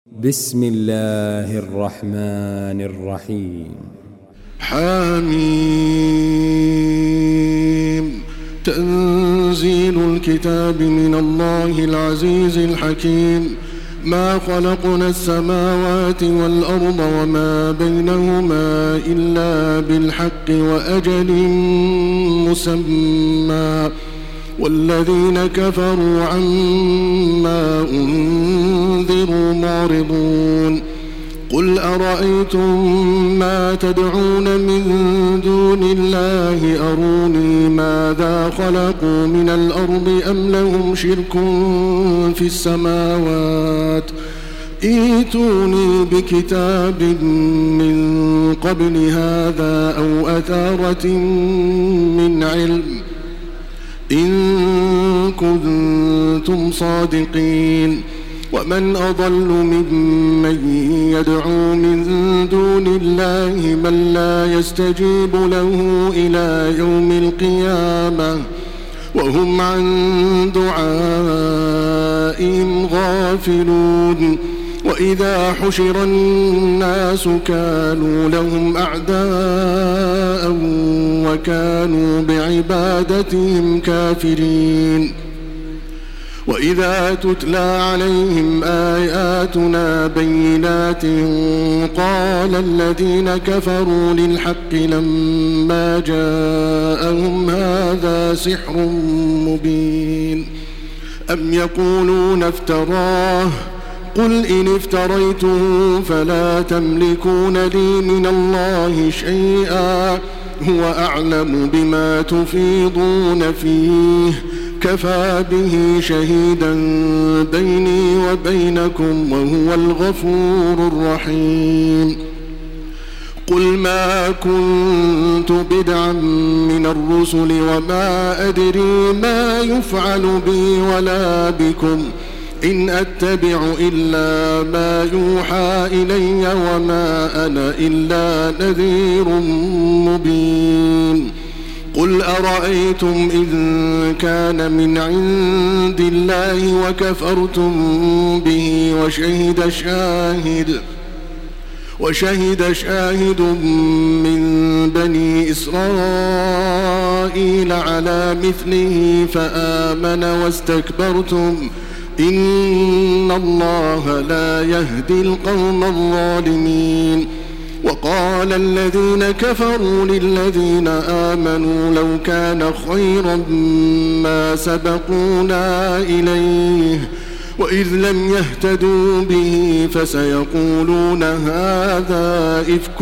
بسم الله الرحمن الرحيم. حميم. تنزيل الكتاب من الله العزيز الحكيم. ما خلقنا السماوات والأرض وما بينهما إلا بالحق وأجل مسمى، والذين كفروا عما أنذروا معرضون. قل أرأيتم ما تدعون من دون الله أروني ماذا خلقوا من الأرض أم لهم شرك في السماوات، ائتوني بكتاب من قبل هذا أو أثارة من علم إن كنتم صادقين. ومن أضل ممن يدعو من دون الله من لا يستجيب له إلى يوم القيامة وهم عن دعائهم غافلون. وإذا حشر الناس كانوا لهم أعداء وكانوا بعبادتهم كافرين. وإذا تتلى عليهم آياتنا بينات قال الذين كفروا للحق لما جاءهم هذا سحر مبين. أم يقولون افتراه، قل إن افتريته فلا تملكون لي من الله شيئا هو أعلم بما تفيضون فيه كفى به شهيدا بيني وبينكم وهو الغفور الرحيم. قل ما كنت بدعا من الرسل وما أدري ما يفعل بي ولا بكم إن أتبع إلا ما يوحى إلي وما أنا إلا نذير مبين. قل أرأيتم إن كان من عند الله وكفرتم به وشهد شاهد من بني إسرائيل على مثله فآمن واستكبرتم إن الله لا يهدي القوم الظالمين. وقال الذين كفروا للذين آمنوا لو كان خيرا ما سبقونا إليه وإذ لم يهتدوا به فسيقولون هذا إفك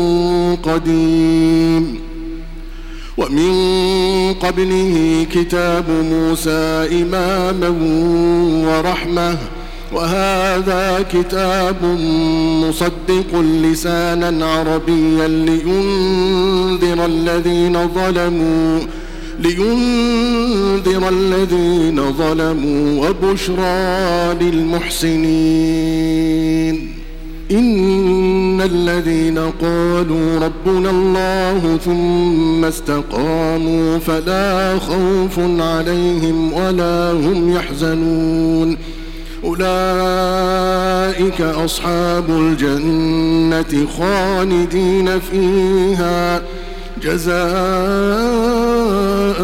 قديم. ومن قبله كتاب موسى إماما ورحمة، وهذا كتاب مصدق لسانا عربيا لينذر الذين ظلموا وبشرى للمحسنين. إن الذين قالوا ربنا الله ثم استقاموا فلا خوف عليهم ولا هم يحزنون أولئك أصحاب الجنة خالدين فيها جزاء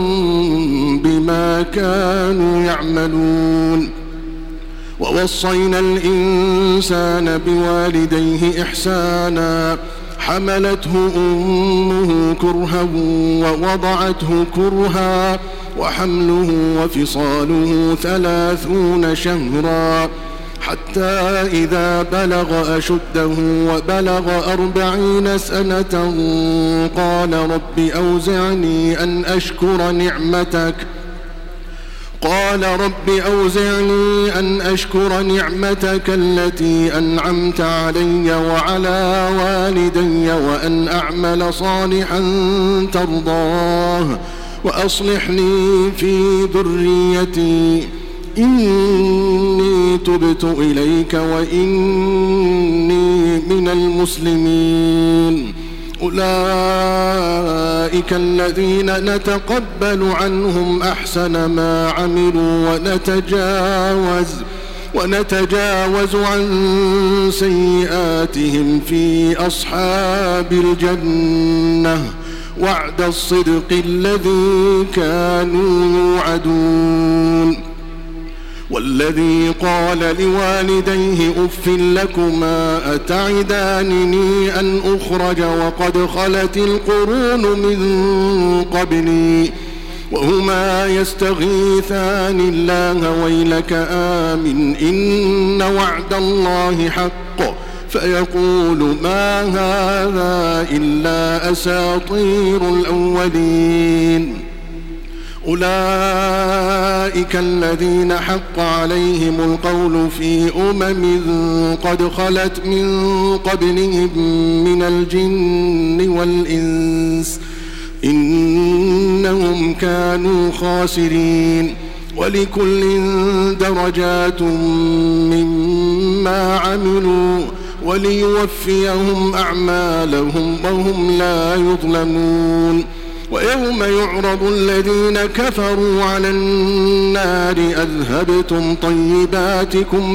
بما كانوا يعملون. ووصينا الإنسان بوالديه إحسانا حملته أمه كرها ووضعته كرها وحمله وفصاله 30 شهرا حتى إذا بلغ أشده وبلغ 40 سنة قال رب أوزعني أن أشكر نعمتك التي أنعمت علي وعلى والدي وأن أعمل صالحا ترضاه وأصلح لي في ذريتي إني تبت إليك وإني من المسلمين. أولئك الذين نتقبل عنهم أحسن ما عملوا ونتجاوز عن سيئاتهم في أصحاب الجنة وعد الصدق الذي كانوا يوعدون. والذي قال لوالديه أف لكما أتعدانني أن أخرج وقد خلت القرون من قبلي وهما يستغيثان الله ويلك آمن إن وعد الله حق فيقول ما هذا إلا أساطير الأولين. أولئك الذين حق عليهم القول في قد خلت من قبلهم من الجن والإنس إنهم كانوا خاسرين. ولكل درجات مما عملوا وليوفيهم أعمالهم وهم لا يظلمون. ويوم يعرض الذين كفروا على النار أذهبتم طيباتكم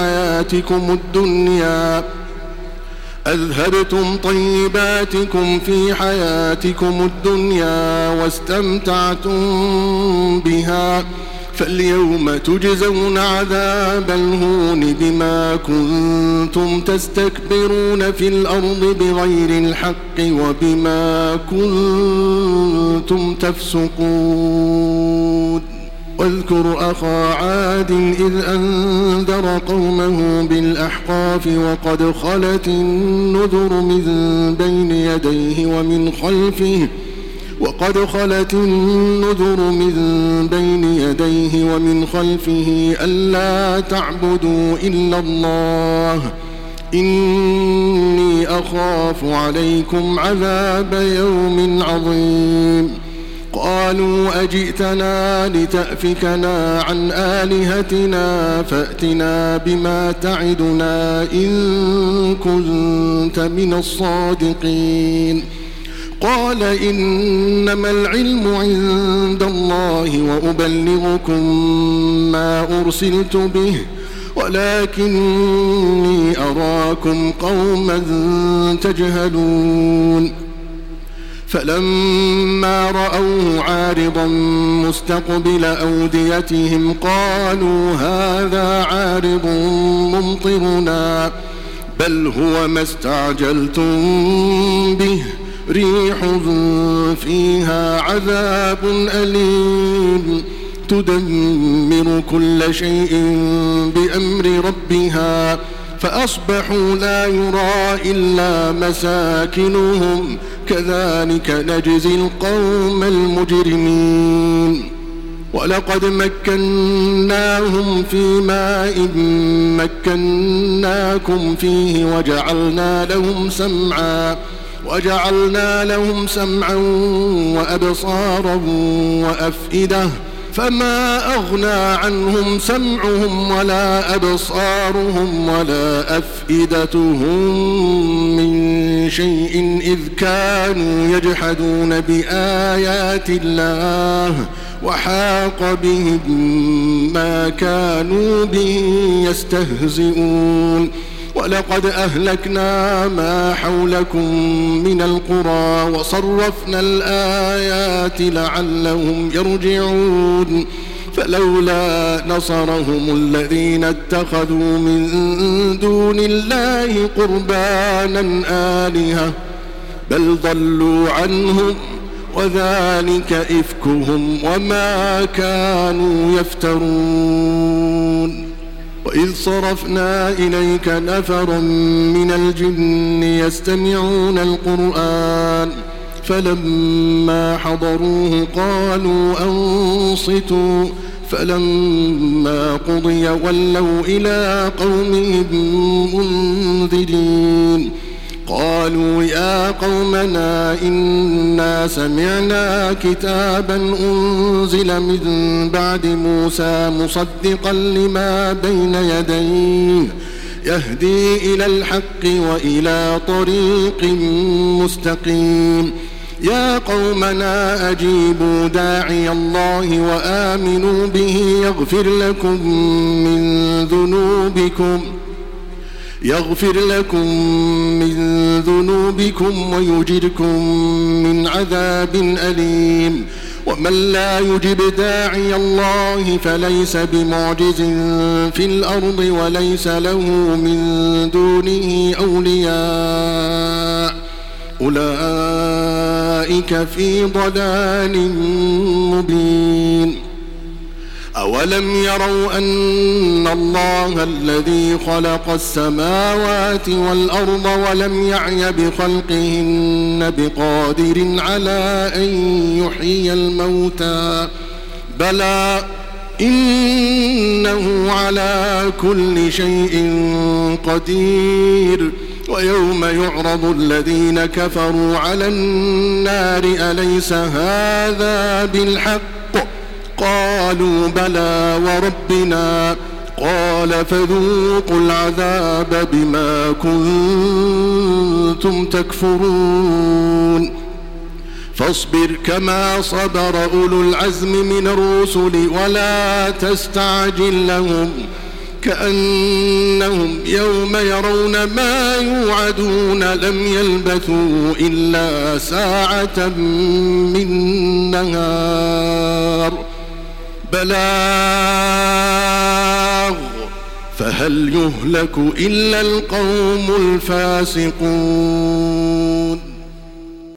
في حياتكم الدنيا واستمتعتم بها فاليوم تجزون عذاب الهون بما كنتم تستكبرون في الأرض بغير الحق وبما كنتم تفسقون. واذكر أخا عاد إذ أنذر قومه بالأحقاف وقد خلت النذر من بين يديه ومن خلفه ألا تعبدوا إلا الله إني أخاف عليكم عذاب يوم عظيم. قالوا أجئتنا لتأفكنا عن آلهتنا فأتنا بما تعدنا إن كنت من الصادقين. قال إنما العلم عند الله وأبلغكم ما أرسلت به ولكني أراكم قوما تجهلون. فلما رأوه عارضا مستقبل أوديتهم قالوا هذا عارض ممطرنا بل هو ما استعجلتم به ريح فيها عذاب أليم تدمر كل شيء بأمر ربها فأصبحوا لا يرى إلا مساكنهم كذلك نجزي القوم المجرمين. ولقد مكناهم في ماء مكناكم فيه وجعلنا لهم سمعا وأبصارا وأفئدة فما أغنى عنهم سمعهم ولا أبصارهم ولا أفئدتهم من شيء إذ كانوا يجحدون بآيات الله وحاق بهم ما كانوا به يستهزئون. ولقد أهلكنا ما حولكم من القرى وصرفنا الآيات لعلهم يرجعون. فلولا نصرهم الذين اتخذوا من دون الله قربانا آلهة بل ضلوا عنهم وذلك إفكهم وما كانوا يفترون. وإذ صرفنا إليك نفرا من الجن يستمعون القرآن فلما حضروه قالوا أنصتوا فلما قضي ولوا إلى قومهم منذرين. قالوا يا قومنا إنا سمعنا كتابا أنزل من بعد موسى مصدقا لما بين يديه يهدي إلى الحق وإلى طريق مستقيم يا قومنا أجيبوا داعي الله وآمنوا به يغفر لكم من ذنوبكم ويجركم من عذاب أليم. ومن لا يجب داعي الله فليس بمعجز في الأرض وليس له من دونه أولياء أولئك في ضلال مبين. أولم يروا أن الله الذي خلق السماوات والأرض ولم يعي بخلقهن بقادر على أن يحيي الموتى بلى إنه على كل شيء قدير. ويوم يعرض الذين كفروا على النار أليس هذا بالحق قالوا بلى وربنا قال فذوقوا العذاب بما كنتم تكفرون. فاصبر كما صبر أولو العزم من الرسل ولا تستعجل لهم كأنهم يوم يرون ما يوعدون لم يلبثوا إلا ساعة من نهار بلاغ فهل يهلك إلا القوم الفاسقون.